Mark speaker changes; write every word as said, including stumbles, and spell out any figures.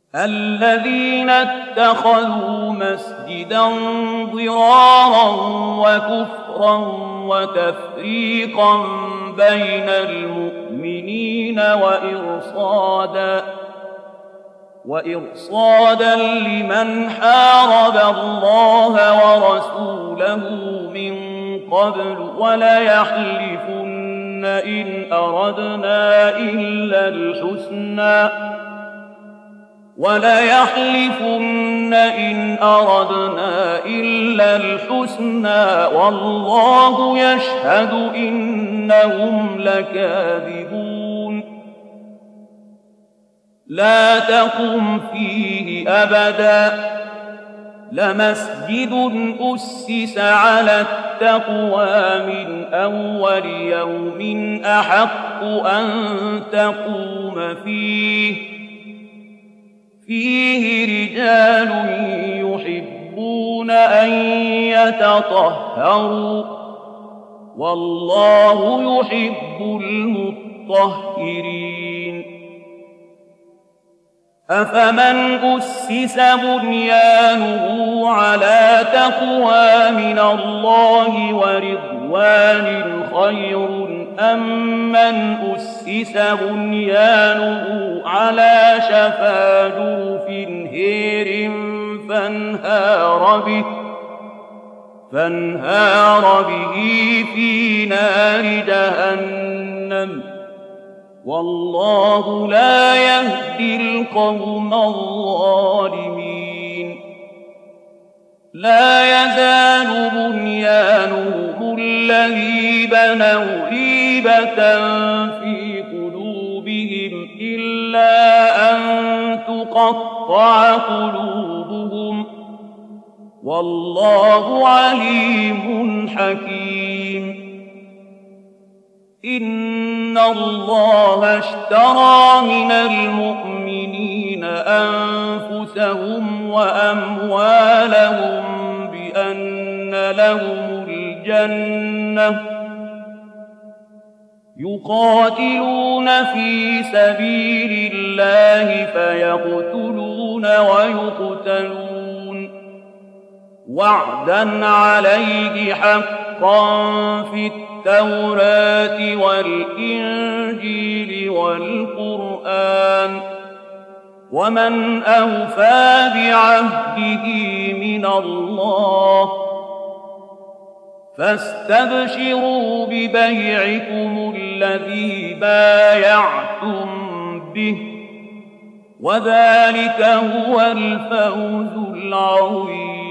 Speaker 1: الذين اتخذوا مسجدا ضرارا وكفرا وتفريقا بين المؤمنين وإرصادا وإرصادا لمن حارب الله ورسوله من قبل وليحلفن إن أردنا إلا الحسنى وليحلفن إن أردنا إلا الحسنى والله يشهد إنهم لكاذبون لا تقم فيه أبدا لمسجد أسس على التقوى من أول يوم أحق أن تقوم فيه فيه رجال يحبون أن يتطهروا والله يحب المطهرين أفمن أسس بنيانه على تقوى من الله ورضوان خير أم من أسس بنيانه على شفا جرف هير فانهار به فانهار به في نار جهنم والله لا يهدي القوم الظالمين لا يزال بنيانهم الذي بنوا ريبة في قلوبهم إلا أن تقطع قلوبهم والله عليم حكيم إن الله اشترى من المؤمنين أنفسهم وأموالهم بأن لهم الجنة يقاتلون في سبيل الله فيقتلون ويقتلون وعدا عليه حقا في التوراة والإنجيل والقرآن ومن أوفى بعهده من الله فاستبشروا ببيعكم الذي بايعتم به وذلك هو الفوز العظيم